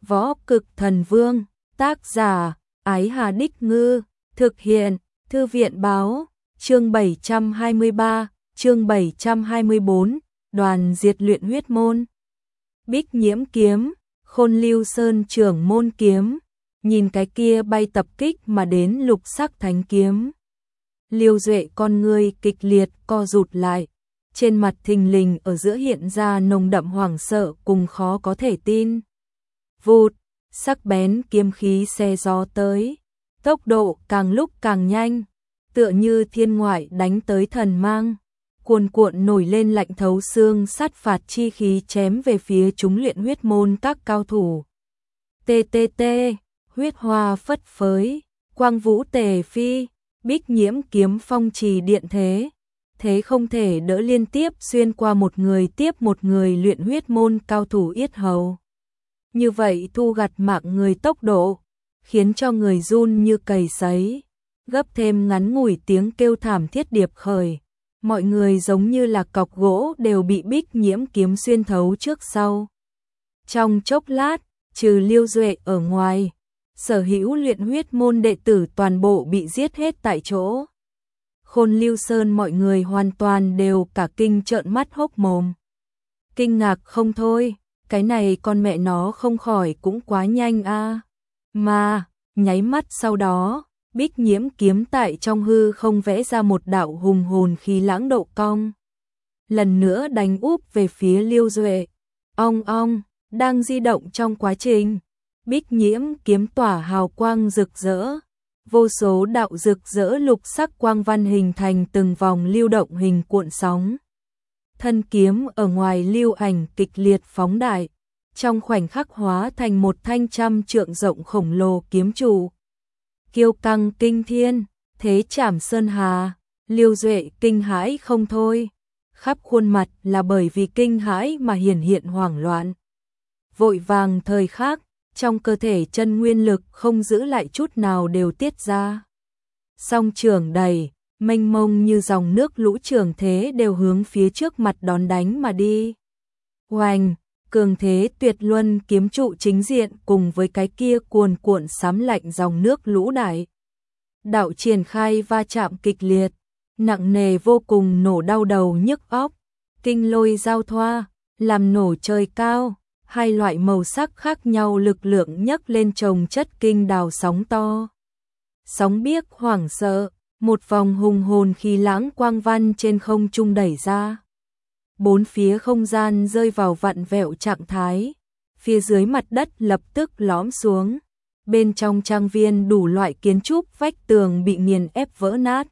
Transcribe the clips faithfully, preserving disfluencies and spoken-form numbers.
Võ Cực Thần Vương, tác giả, Ái Hà Đích Ngư, thực hiện, Thư viện Báo, chương bảy trăm hai mươi ba, chương bảy trăm hai mươi bốn, đoàn diệt luyện huyết môn. Bích Nhiễm kiếm, Khôn Lưu Sơn trưởng môn kiếm, nhìn cái kia bay tập kích mà đến lục sắc thánh kiếm. Liêu Duệ con ngươi kịch liệt co rụt lại, trên mặt thình lình ở giữa hiện ra nồng đậm hoảng sợ cùng khó có thể tin. Vụt, sắc bén kiếm khí xe gió tới, tốc độ càng lúc càng nhanh, tựa như thiên ngoại đánh tới thần mang, cuồn cuộn nổi lên lạnh thấu xương sát phạt chi khí chém về phía chúng luyện huyết môn các cao thủ. Tê tê tê, huyết hoa phất phới, quang vũ tề phi, Bích Nhiễm kiếm phong trì điện thế, thế không thể đỡ liên tiếp xuyên qua một người tiếp một người luyện huyết môn cao thủ yết hầu. Như vậy thu gặt mạng người tốc độ, khiến cho người run như cầy sấy, gấp thêm ngắn ngủi tiếng kêu thảm thiết điệp khởi. Mọi người giống như là cọc gỗ đều bị Bích Nhiễm kiếm xuyên thấu trước sau. Trong chốc lát, trừ Liêu Duệ ở ngoài, sở hữu luyện huyết môn đệ tử toàn bộ bị giết hết tại chỗ. Khôn Lưu Sơn mọi người hoàn toàn đều cả kinh trợn mắt hốc mồm. Kinh ngạc không thôi, cái này con mẹ nó không khỏi cũng quá nhanh a. Mà, nháy mắt sau đó, Bích Nhiễm kiếm tại trong hư không vẽ ra một đạo hùng hồn khí lãng độ cong. Lần nữa đánh úp về phía Liêu Duệ. Ong ong, đang di động trong quá trình, Bích Nhiễm kiếm tỏa hào quang rực rỡ. Vô số đạo rực rỡ lục sắc quang văn hình thành từng vòng lưu động hình cuộn sóng. Thân kiếm ở ngoài lưu ảnh kịch liệt phóng đại, trong khoảnh khắc hóa thành một thanh trăm trượng rộng khổng lồ kiếm trụ. Kiêu căng kinh thiên, thế chảm sơn hà, Liêu Duệ kinh hãi không thôi, khắp khuôn mặt là bởi vì kinh hãi mà hiển hiện hoảng loạn. Vội vàng thời khắc, trong cơ thể chân nguyên lực không giữ lại chút nào đều tiết ra. Song trường đầy, mênh mông như dòng nước lũ trường thế đều hướng phía trước mặt đón đánh mà đi. Oanh, cường thế tuyệt luân kiếm trụ chính diện cùng với cái kia cuồn cuộn xám lạnh dòng nước lũ đại. Đạo triển khai va chạm kịch liệt, nặng nề vô cùng nổ đau đầu nhức óc, kinh lôi giao thoa, làm nổ trời cao. Hai loại màu sắc khác nhau lực lượng nhấc lên chồng chất kinh đào sóng to. Sóng biếc hoảng sợ, một vòng hùng hồn khí lãng quang văn trên không trung đẩy ra. Bốn phía không gian rơi vào vặn vẹo trạng thái, phía dưới mặt đất lập tức lõm xuống. Bên trong trang viên đủ loại kiến trúc vách tường bị nghiền ép vỡ nát.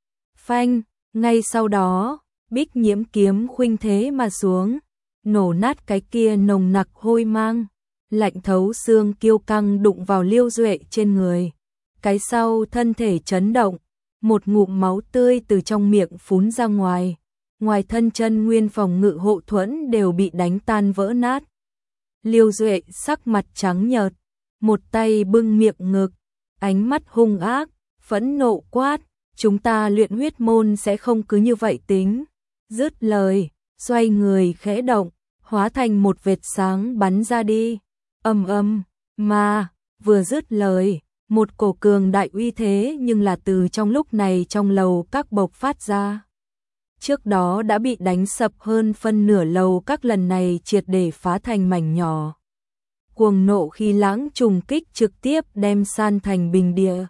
Phanh, ngay sau đó, Bích Nhiễm kiếm khuynh thế mà xuống. Nổ nát cái kia nồng nặc hôi mang, lạnh thấu xương kiêu căng đụng vào Liêu Duệ trên người. Cái sau thân thể chấn động, một ngụm máu tươi từ trong miệng phún ra ngoài, ngoài thân chân nguyên phòng ngự hộ thuẫn đều bị đánh tan vỡ nát. Liêu Duệ sắc mặt trắng nhợt, một tay bưng miệng ngực, ánh mắt hung ác, phẫn nộ quát, chúng ta luyện huyết môn sẽ không cứ như vậy tính. Dứt lời, xoay người khẽ động, hóa thành một vệt sáng bắn ra đi. Ầm ầm, mà vừa dứt lời, một cổ cường đại uy thế nhưng là từ trong lúc này trong lầu các bộc phát ra. Trước đó đã bị đánh sập hơn phân nửa lầu các lần này triệt để phá thành mảnh nhỏ. Cuồng nộ khí lãng trùng kích trực tiếp đem san thành bình địa.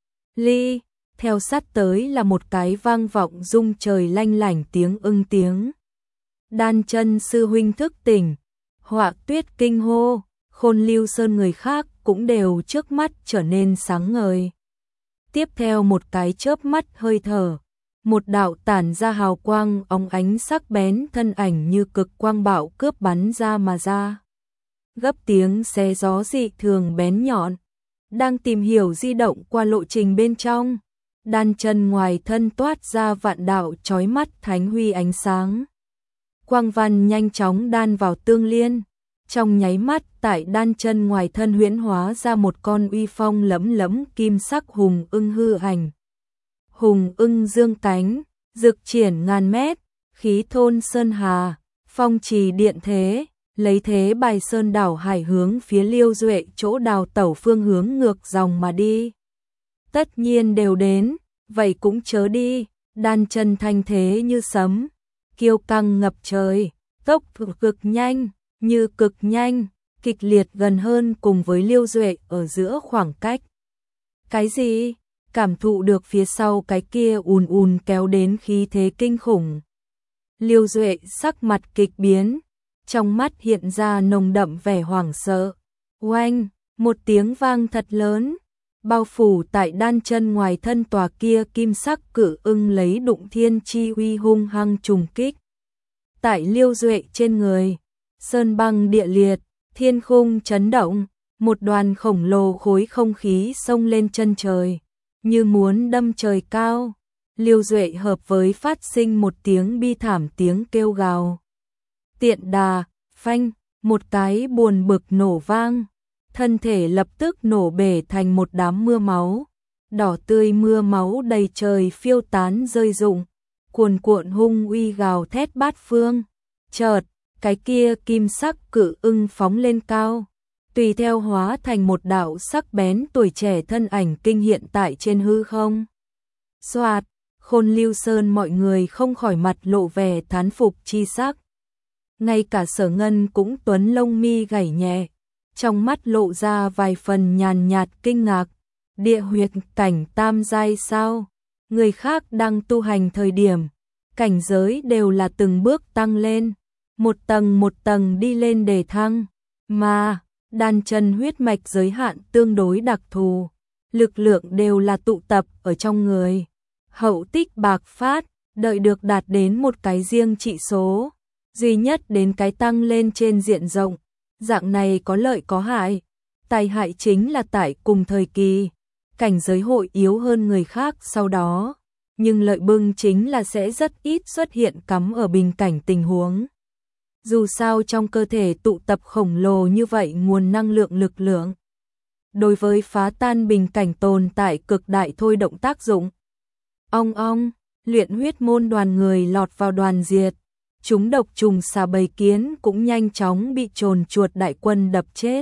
Ly, theo sát tới là một cái vang vọng rung trời lanh lảnh tiếng ưng tiếng. Đan chân sư huynh thức tỉnh, Họa Tuyết kinh hô, Khôn Lưu Sơn người khác cũng đều trước mắt trở nên sáng ngời. Tiếp theo một cái chớp mắt hơi thở, một đạo tản ra hào quang óng ánh sắc bén thân ảnh như cực quang bạo cướp bắn ra mà ra. Gấp tiếng xé gió dị thường bén nhọn, đang tìm hiểu di động qua lộ trình bên trong. Đan chân ngoài thân toát ra vạn đạo chói mắt thánh huy ánh sáng. Quang văn nhanh chóng đan vào tương liên, trong nháy mắt tại đan chân ngoài thân huyễn hóa ra một con uy phong lẫm lẫm kim sắc hùng ưng hư ảnh. Hùng ưng dương cánh, rực triển ngàn mét, khí thôn sơn hà, phong trì điện thế, lấy thế bài sơn đảo hải hướng phía Liêu Duệ chỗ đào tẩu phương hướng ngược dòng mà đi. Tất nhiên đều đến, vậy cũng chớ đi, đan chân thanh thế như sấm, kiêu căng ngập trời, tốc cực nhanh, như cực nhanh, kịch liệt gần hơn cùng với Liêu Duệ ở giữa khoảng cách. Cái gì? Cảm thụ được phía sau cái kia ùn ùn kéo đến khí thế kinh khủng. Liêu Duệ sắc mặt kịch biến, trong mắt hiện ra nồng đậm vẻ hoảng sợ. Oanh, một tiếng vang thật lớn, bao phủ tại đan chân ngoài thân tòa kia kim sắc cự ưng lấy đụng thiên chi uy hung hăng trùng kích. Tại Liêu Duệ trên người, sơn băng địa liệt, thiên khung chấn động, một đoàn khổng lồ khối không khí xông lên chân trời, như muốn đâm trời cao. Liêu Duệ hợp với phát sinh một tiếng bi thảm tiếng kêu gào. Tiện đà, phanh, một cái buồn bực nổ vang, thân thể lập tức nổ bể thành một đám mưa máu, đỏ tươi mưa máu đầy trời phiêu tán rơi rụng, cuồn cuộn hung uy gào thét bát phương. Chợt, cái kia kim sắc cự ưng phóng lên cao, tùy theo hóa thành một đạo sắc bén tuổi trẻ thân ảnh kinh hiện tại trên hư không. Soạt, Khôn Lưu Sơn mọi người không khỏi mặt lộ vẻ thán phục chi sắc. Ngay cả Sở Ngân cũng tuấn lông mi gảy nhẹ, trong mắt lộ ra vài phần nhàn nhạt kinh ngạc. Địa huyệt cảnh tam giai sao? Người khác đang tu hành thời điểm, cảnh giới đều là từng bước tăng lên, một tầng một tầng đi lên để thăng, mà đan chân huyết mạch giới hạn tương đối đặc thù, lực lượng đều là tụ tập ở trong người. Hậu tích bạc phát, đợi được đạt đến một cái riêng trị số, duy nhất đến cái tăng lên trên diện rộng, dạng này có lợi có hại. Tai hại chính là tại cùng thời kỳ, cảnh giới hội yếu hơn người khác sau đó, nhưng lợi bưng chính là sẽ rất ít xuất hiện cắm ở bình cảnh tình huống. Dù sao trong cơ thể tụ tập khổng lồ như vậy nguồn năng lượng lực lượng, đối với phá tan bình cảnh tồn tại cực đại thôi động tác dụng. Ong ong, luyện huyết môn đoàn người lọt vào đoàn diệt, chúng độc trùng xà bầy kiến cũng nhanh chóng bị trồn chuột đại quân đập chết.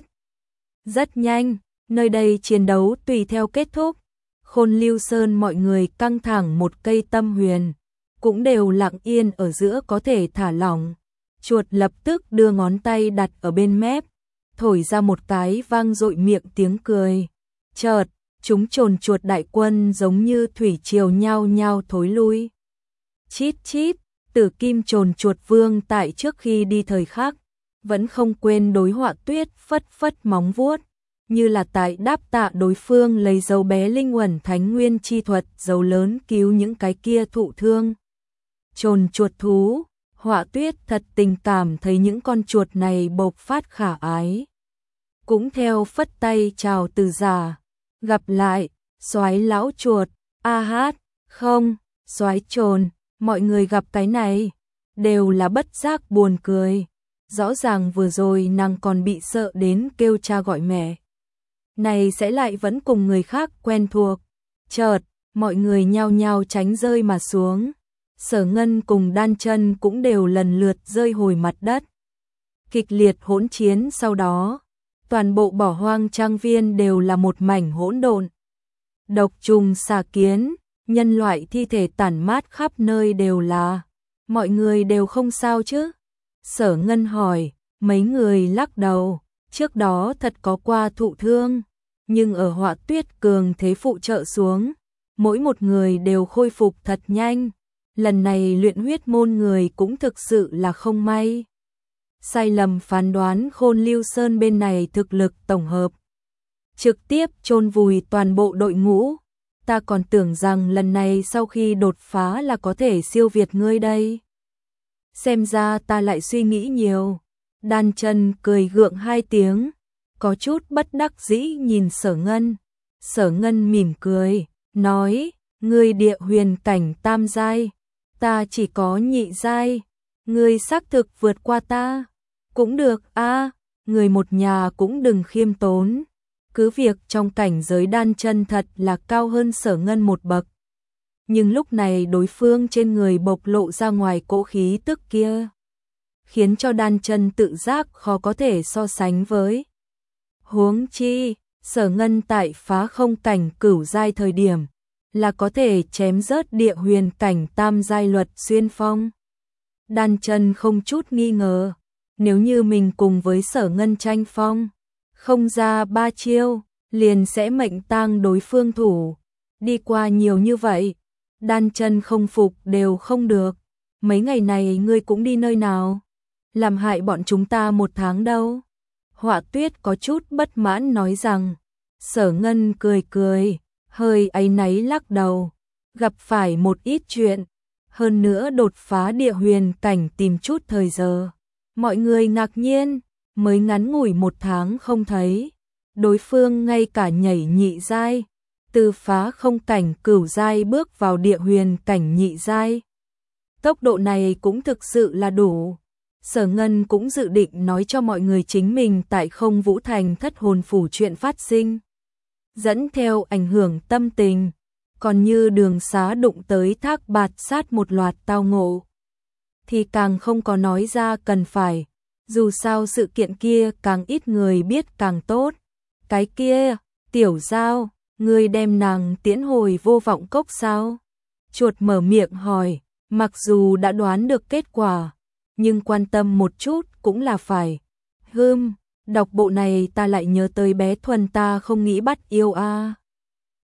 Rất nhanh, nơi đây chiến đấu tùy theo kết thúc, Khôn Lưu Sơn mọi người căng thẳng một cây tâm huyền, cũng đều lặng yên ở giữa có thể thả lỏng. Chuột lập tức đưa ngón tay đặt ở bên mép, thổi ra một cái vang dội miệng tiếng cười. Chợt, chúng trồn chuột đại quân giống như thủy triều nhao nhao thối lui. Chít chít, Tử Kim trồn chuột vương tại trước khi đi thời khắc, vẫn không quên đối Họa Tuyết phất phất móng vuốt, như là tại đáp tạ đối phương lấy dấu bé linh uẩn thánh nguyên chi thuật dấu lớn cứu những cái kia thụ thương. Trồn chuột thú, Họa Tuyết thật tình cảm thấy những con chuột này bộc phát khả ái. Cũng theo phất tay chào từ giả, gặp lại, soái lão chuột, a hát, không, soái trồn, mọi người gặp cái này, đều là bất giác buồn cười. Rõ ràng vừa rồi nàng còn bị sợ đến kêu cha gọi mẹ. Này sẽ lại vẫn cùng người khác quen thuộc. Chợt, mọi người nhao nhao tránh rơi mà xuống. Sở Ngân cùng đan chân cũng đều lần lượt rơi hồi mặt đất. Kịch liệt hỗn chiến sau đó, toàn bộ bỏ hoang trang viên đều là một mảnh hỗn độn. Độc trùng xà kiến, nhân loại thi thể tản mát khắp nơi đều là. Mọi người đều không sao chứ? Sở Ngân hỏi, mấy người lắc đầu, trước đó thật có qua thụ thương, nhưng ở Họa Tuyết cường thế phụ trợ xuống, mỗi một người đều khôi phục thật nhanh. Lần này luyện huyết môn người cũng thực sự là không may. Sai lầm phán đoán Khôn Lưu Sơn bên này thực lực tổng hợp, trực tiếp chôn vùi toàn bộ đội ngũ. Ta còn tưởng rằng lần này sau khi đột phá là có thể siêu việt ngươi đây. Xem ra ta lại suy nghĩ nhiều. Đan chân cười gượng hai tiếng, có chút bất đắc dĩ nhìn Sở Ngân. Sở Ngân mỉm cười, nói, ngươi địa huyền cảnh tam giai, ta chỉ có nhị giai, ngươi xác thực vượt qua ta. Cũng được a, à, người một nhà cũng đừng khiêm tốn. Cứ việc trong cảnh giới đan chân thật là cao hơn Sở Ngân một bậc. Nhưng lúc này đối phương trên người bộc lộ ra ngoài cỗ khí tức kia, khiến cho Đan Chân tự giác khó có thể so sánh với. Huống chi, Sở Ngân tại phá không cảnh cửu giai thời điểm, là có thể chém rớt địa huyền cảnh tam giai luật xuyên phong. Đan Chân không chút nghi ngờ, nếu như mình cùng với Sở Ngân tranh phong, không ra ba chiêu, liền sẽ mệnh tang đối phương thủ. Đi qua nhiều như vậy, Đan Chân không phục đều không được. Mấy ngày này ngươi cũng đi nơi nào? Làm hại bọn chúng ta một tháng đâu? Họa Tuyết có chút bất mãn nói rằng. Sở Ngân cười cười, hơi áy náy lắc đầu. Gặp phải một ít chuyện, hơn nữa đột phá địa huyền cảnh tìm chút thời giờ. Mọi người ngạc nhiên, mới ngắn ngủi một tháng không thấy. Đối phương ngay cả nhảy nhị giai, từ phá không cảnh cửu giai bước vào địa huyền cảnh nhị giai. Tốc độ này cũng thực sự là đủ. Sở Ngân cũng dự định nói cho mọi người chính mình tại Không Vũ Thành thất hồn phủ chuyện phát sinh. Dẫn theo ảnh hưởng tâm tình, còn như đường xá đụng tới Thác Bạt Sát một loạt tao ngộ, thì càng không có nói ra cần phải. Dù sao sự kiện kia càng ít người biết càng tốt. Cái kia, Tiểu Giao, ngươi đem nàng tiễn hồi Vô Vọng Cốc sao? Chuột mở miệng hỏi, mặc dù đã đoán được kết quả, nhưng quan tâm một chút cũng là phải. Hừm, đọc bộ này ta lại nhớ tới bé Thuần ta không nghĩ bắt yêu a. À.